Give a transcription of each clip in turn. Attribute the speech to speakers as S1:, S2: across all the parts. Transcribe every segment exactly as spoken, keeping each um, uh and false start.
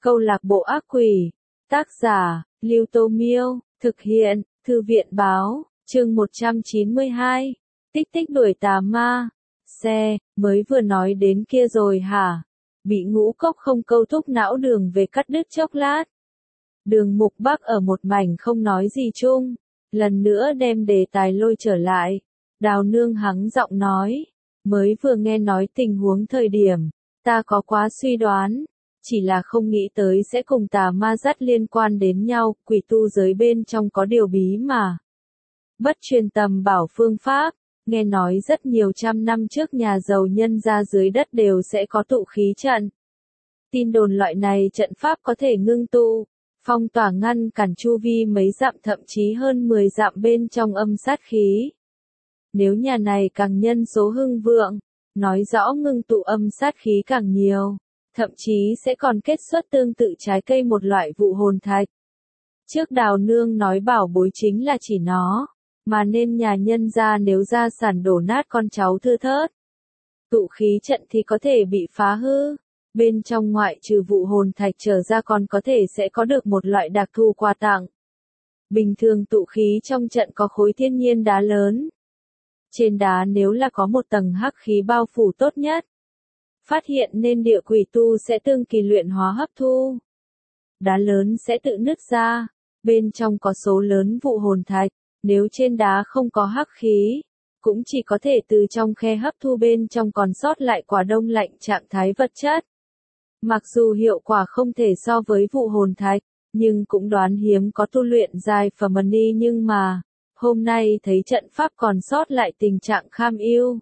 S1: Câu lạc bộ ác quỷ. Tác giả, Lưu Tô Miêu. Thực hiện, Thư viện báo. Chương một trăm chín mươi hai. Tích tích đuổi tà ma. Xe, mới vừa nói đến kia rồi hả? Bị Ngũ Cốc không câu thúc não Đường về cắt đứt chốc lát. Đường Mục Bắc ở một mảnh không nói gì chung. Lần nữa đem đề tài lôi trở lại. Đào Nương hắng giọng nói. Mới vừa nghe nói tình huống thời điểm, ta có quá suy đoán. Chỉ là không nghĩ tới sẽ cùng tà ma dắt liên quan đến nhau, quỷ tu giới bên trong có điều bí mà. Bất truyền tầm bảo phương pháp, nghe nói rất nhiều trăm năm trước nhà giàu nhân gia dưới đất đều sẽ có tụ khí trận. Tin đồn loại này trận pháp có thể ngưng tụ, phong tỏa ngăn cản chu vi mấy dặm thậm chí hơn mười dặm bên trong âm sát khí. Nếu nhà này càng nhân số hưng vượng, nói rõ ngưng tụ âm sát khí càng nhiều. Thậm chí sẽ còn kết xuất tương tự trái cây một loại vụ hồn thạch. Trước Đào Nương nói bảo bối chính là chỉ nó, mà nên nhà nhân gia nếu gia sản đổ nát con cháu thưa thớt. Tụ khí trận thì có thể bị phá hư, bên trong ngoại trừ vụ hồn thạch trở ra còn có thể sẽ có được một loại đặc thù quà tặng. Bình thường tụ khí trong trận có khối thiên nhiên đá lớn. Trên đá nếu là có một tầng hắc khí bao phủ tốt nhất. Phát hiện nên địa quỷ tu sẽ tương kỳ luyện hóa hấp thu. Đá lớn sẽ tự nứt ra, bên trong có số lớn vụ hồn thạch, nếu trên đá không có hắc khí, cũng chỉ có thể từ trong khe hấp thu bên trong còn sót lại quả đông lạnh trạng thái vật chất. Mặc dù hiệu quả không thể so với vụ hồn thạch, nhưng cũng đoán hiếm có tu luyện dài phẩm ni nhưng mà, hôm nay thấy trận pháp còn sót lại tình trạng kham ưu.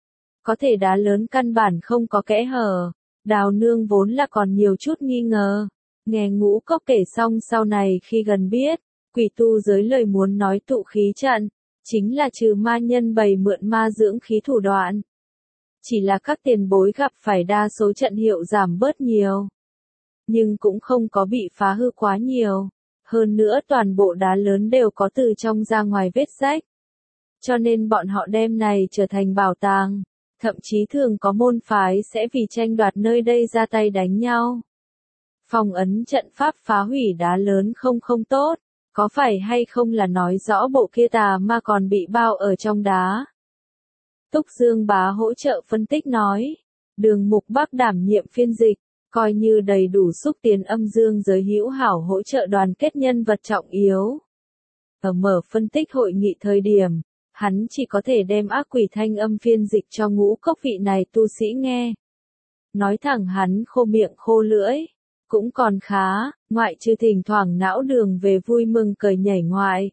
S1: Có thể đá lớn căn bản không có kẽ hở, Đào Nương vốn là còn nhiều chút nghi ngờ. Nghe Ngũ Cốc kể xong sau này khi gần biết, quỷ tu giới lời muốn nói tụ khí trận, chính là trừ ma nhân bày mượn ma dưỡng khí thủ đoạn. Chỉ là các tiền bối gặp phải đa số trận hiệu giảm bớt nhiều. Nhưng cũng không có bị phá hư quá nhiều. Hơn nữa toàn bộ đá lớn đều có từ trong ra ngoài vết rách. Cho nên bọn họ đem này trở thành bảo tàng. Thậm chí thường có môn phái sẽ vì tranh đoạt nơi đây ra tay đánh nhau. Phong ấn trận pháp phá hủy đá lớn không không tốt, có phải hay không là nói rõ bộ kia tà ma còn bị bao ở trong đá. Túc Dương Bá hỗ trợ phân tích nói, Đường Mục Bắc đảm nhiệm phiên dịch, coi như đầy đủ xúc tiến âm dương giới hữu hảo hỗ trợ đoàn kết nhân vật trọng yếu. Ở mở phân tích hội nghị thời điểm, hắn chỉ có thể đem ác quỷ thanh âm phiên dịch cho Ngũ Cốc vị này tu sĩ nghe. Nói thẳng hắn khô miệng khô lưỡi, cũng còn khá, ngoại trừ thỉnh thoảng não Đường về vui mừng cười nhảy ngoại.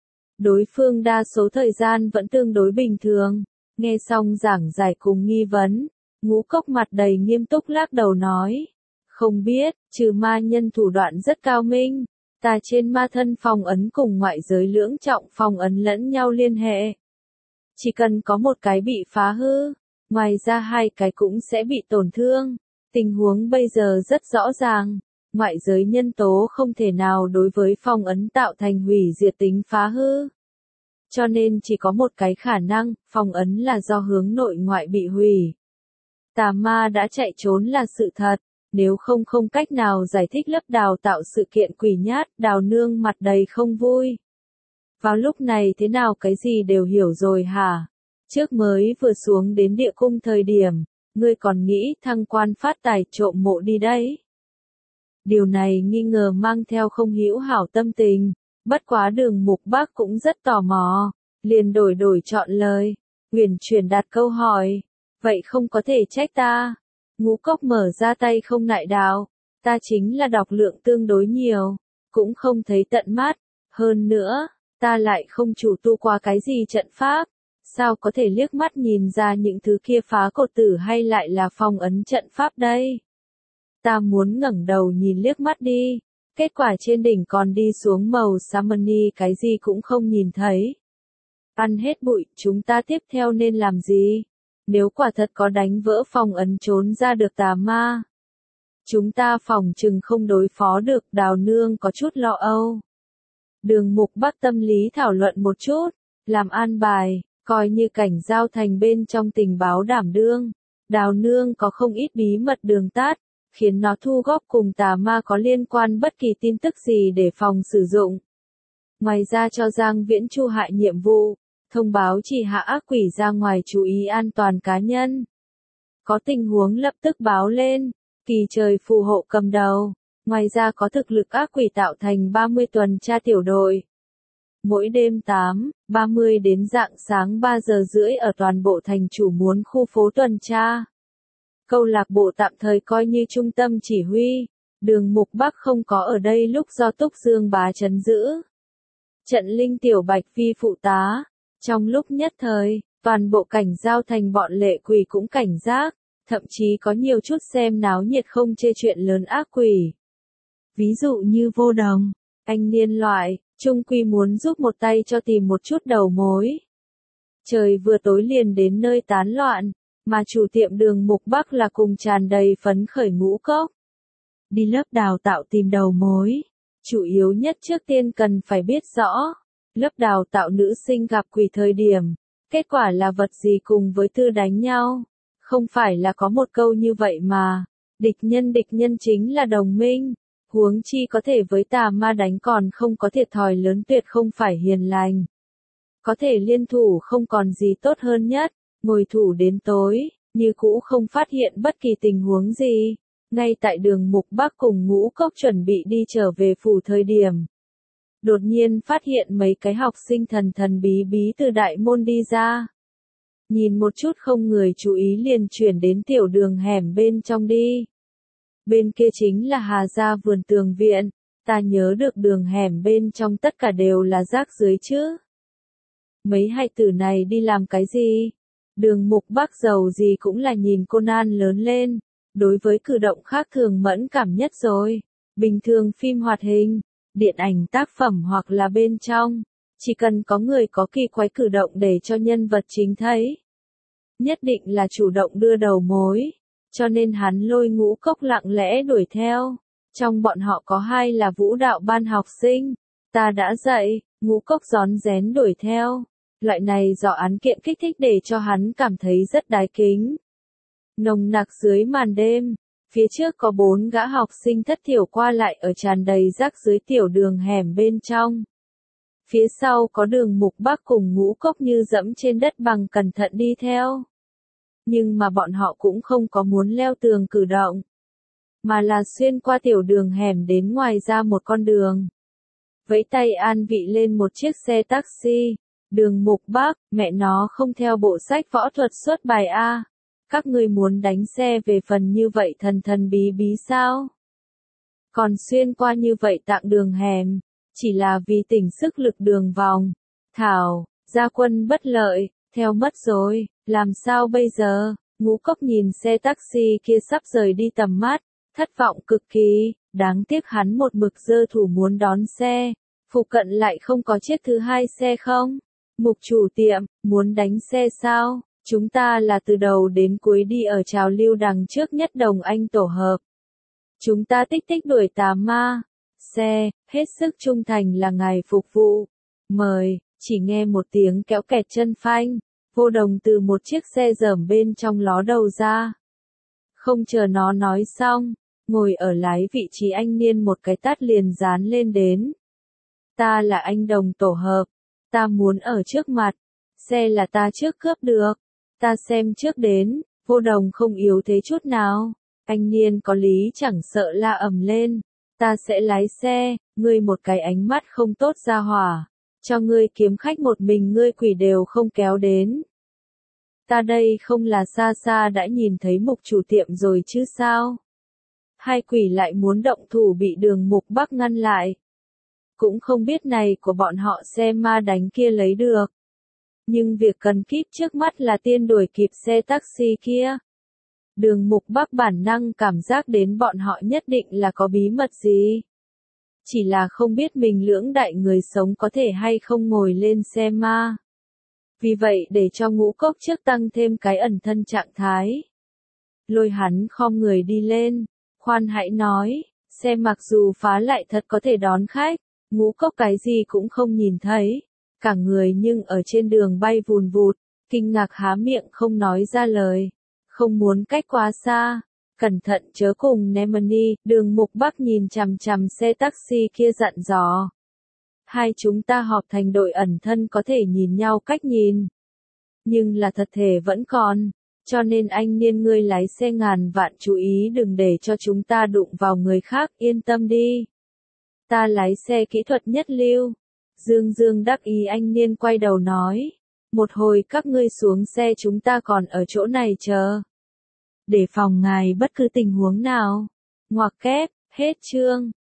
S1: Đối phương đa số thời gian vẫn tương đối bình thường, nghe xong giảng giải cùng nghi vấn, Ngũ Cốc mặt đầy nghiêm túc lắc đầu nói, không biết, trừ ma nhân thủ đoạn rất cao minh. Ta trên ma thân phong ấn cùng ngoại giới lưỡng trọng phong ấn lẫn nhau liên hệ. Chỉ cần có một cái bị phá hư, ngoài ra hai cái cũng sẽ bị tổn thương. Tình huống bây giờ rất rõ ràng, ngoại giới nhân tố không thể nào đối với phong ấn tạo thành hủy diệt tính phá hư. Cho nên chỉ có một cái khả năng, phong ấn là do hướng nội ngoại bị hủy. Tà ma đã chạy trốn là sự thật. Nếu không không cách nào giải thích lớp đào tạo sự kiện quỷ nhát, Đào Nương mặt đầy không vui. Vào lúc này thế nào cái gì đều hiểu rồi hả? Trước mới vừa xuống đến địa cung thời điểm, ngươi còn nghĩ thăng quan phát tài trộm mộ đi đấy. Điều này nghi ngờ mang theo không hữu hảo tâm tình, bất quá Đường Mục Bắc cũng rất tò mò, liền đổi đổi chọn lời, huyền chuyển đặt câu hỏi, vậy không có thể trách ta. Ngũ Cốc mở ra tay không ngại đạo, ta chính là đọc lượng tương đối nhiều, cũng không thấy tận mắt, hơn nữa, ta lại không chủ tu qua cái gì trận pháp, sao có thể liếc mắt nhìn ra những thứ kia phá cột tử hay lại là phong ấn trận pháp đây. Ta muốn ngẩng đầu nhìn liếc mắt đi, kết quả trên đỉnh còn đi xuống màu Samani cái gì cũng không nhìn thấy. Ăn hết bụi, chúng ta tiếp theo nên làm gì? Nếu quả thật có đánh vỡ phong ấn trốn ra được tà ma, chúng ta phòng chừng không đối phó được. Đào Nương có chút lo âu. Đường Mục Bắc tâm lý thảo luận một chút, làm an bài, coi như cảnh giao thành bên trong tình báo đảm đương. Đào Nương có không ít bí mật đường tắt, khiến nó thu góp cùng tà ma có liên quan bất kỳ tin tức gì để phòng sử dụng. Ngoài ra cho Giang Viễn Chu hại nhiệm vụ, thông báo chỉ hạ ác quỷ ra ngoài chú ý an toàn cá nhân. Có tình huống lập tức báo lên, kỳ trời phù hộ cầm đầu. Ngoài ra có thực lực ác quỷ tạo thành ba mươi tuần tra tiểu đội. Mỗi đêm tám, ba mươi đến rạng sáng ba giờ rưỡi ở toàn bộ thành chủ muốn khu phố tuần tra. Câu lạc bộ tạm thời coi như trung tâm chỉ huy. Đường Mục Bắc không có ở đây lúc do Túc Dương bá trấn giữ. Trận Linh Tiểu Bạch Phi phụ tá. Trong lúc nhất thời, toàn bộ cảnh giao thành bọn lệ quỷ cũng cảnh giác, thậm chí có nhiều chút xem náo nhiệt không chê chuyện lớn ác quỷ. Ví dụ như Vô Đồng, anh niên loại, trung quy muốn giúp một tay cho tìm một chút đầu mối. Trời vừa tối liền đến nơi tán loạn, mà chủ tiệm Đường Mục Bắc là cùng tràn đầy phấn khởi Ngũ Cốc. Đi lớp đào tạo tìm đầu mối, chủ yếu nhất trước tiên cần phải biết rõ, lớp đào tạo nữ sinh gặp quỷ thời điểm, kết quả là vật gì cùng với Tư đánh nhau, không phải là có một câu như vậy mà, địch nhân địch nhân chính là đồng minh. Huống chi có thể với tà ma đánh còn không có thiệt thòi lớn tuyệt không phải hiền lành. Có thể liên thủ không còn gì tốt hơn nhất, ngồi thủ đến tối, như cũ không phát hiện bất kỳ tình huống gì. Ngay tại Đường Mục Bắc cùng Ngũ Cốc chuẩn bị đi trở về phủ thời điểm. Đột nhiên phát hiện mấy cái học sinh thần thần bí bí từ đại môn đi ra. Nhìn một chút không người chú ý liền chuyển đến tiểu đường hẻm bên trong đi. Bên kia chính là Hà Gia vườn tường viện, ta nhớ được đường hẻm bên trong tất cả đều là rác dưới chứ. Mấy hai tử này đi làm cái gì? Đường Mục Bắc giàu gì cũng là nhìn Conan lớn lên, đối với cử động khác thường mẫn cảm nhất rồi. Bình thường phim hoạt hình, điện ảnh tác phẩm hoặc là bên trong, chỉ cần có người có kỳ quái cử động để cho nhân vật chính thấy. Nhất định là chủ động đưa đầu mối. Cho nên hắn lôi Ngũ Cốc lặng lẽ đuổi theo. Trong bọn họ có hai là vũ đạo ban học sinh. Ta đã dạy, Ngũ Cốc rón rén đuổi theo. Loại này do án kiện kích thích để cho hắn cảm thấy rất đái kính. Nồng nặc dưới màn đêm, phía trước có bốn gã học sinh thất thiểu qua lại ở tràn đầy rác dưới tiểu đường hẻm bên trong. Phía sau có Đường Mục Bắc cùng Ngũ Cốc như dẫm trên đất bằng cẩn thận đi theo. Nhưng mà bọn họ cũng không có muốn leo tường cử động, mà là xuyên qua tiểu đường hẻm đến ngoài ra một con đường. Vẫy tay an vị lên một chiếc xe taxi. Đường Mục Bắc, mẹ nó không theo bộ sách võ thuật xuất bài A. Các ngươi muốn đánh xe về phần như vậy thần thần bí bí sao? Còn xuyên qua như vậy tạng đường hẻm, chỉ là vì tỉnh sức lực đường vòng. Thảo, gia quân bất lợi, theo mất rồi, làm sao bây giờ? Ngũ Cốc nhìn xe taxi kia sắp rời đi tầm mắt, thất vọng cực kỳ, đáng tiếc hắn một mực giơ thủ muốn đón xe, phụ cận lại không có chiếc thứ hai xe không? Mục chủ tiệm, muốn đánh xe sao? Chúng ta là từ đầu đến cuối đi ở trào lưu đằng trước nhất đồng anh tổ hợp. Chúng ta tích tích đuổi tà ma. Xe, hết sức trung thành là ngài phục vụ. Mời, chỉ nghe một tiếng kéo kẹt chân phanh. Vô Đồng từ một chiếc xe dởm bên trong ló đầu ra. Không chờ nó nói xong, ngồi ở lái vị trí anh niên một cái tát liền dán lên đến. Ta là anh Đồng tổ hợp. Ta muốn ở trước mặt. Xe là ta trước cướp được. Ta xem trước đến. Vô Đồng không yếu thế chút nào. Anh niên có lý chẳng sợ la ầm lên. Ta sẽ lái xe. Ngươi một cái ánh mắt không tốt ra hỏa. Cho ngươi kiếm khách một mình ngươi quỷ đều không kéo đến. Ta đây không là xa xa đã nhìn thấy Mục chủ tiệm rồi chứ sao? Hai quỷ lại muốn động thủ bị Đường Mục Bắc ngăn lại. Cũng không biết này của bọn họ xe ma đánh kia lấy được. Nhưng việc cần kíp trước mắt là tiên đuổi kịp xe taxi kia. Đường Mục Bắc bản năng cảm giác đến bọn họ nhất định là có bí mật gì. Chỉ là không biết mình lưỡng đại người sống có thể hay không ngồi lên xe ma. Vì vậy để cho Ngũ Cốc trước tăng thêm cái ẩn thân trạng thái. Lôi hắn khom người đi lên. Khoan hãy nói, xe mặc dù phá lại thật có thể đón khách. Ngũ Cốc cái gì cũng không nhìn thấy. Cả người nhưng ở trên đường bay vùn vụt. Kinh ngạc há miệng không nói ra lời. Không muốn cách quá xa. Cẩn thận chớ cùng Nemani, Đường Mục Bắc nhìn chằm chằm xe taxi kia dặn dò. Hai chúng ta họp thành đội ẩn thân có thể nhìn nhau cách nhìn. Nhưng là thật thể vẫn còn. Cho nên anh Niên ngươi lái xe ngàn vạn chú ý đừng để cho chúng ta đụng vào người khác, yên tâm đi. Ta lái xe kỹ thuật nhất lưu. Dương Dương đắc ý anh Niên quay đầu nói. Một hồi các ngươi xuống xe chúng ta còn ở chỗ này chờ. Để phòng ngài bất cứ tình huống nào. Ngoặc kép, hết chương.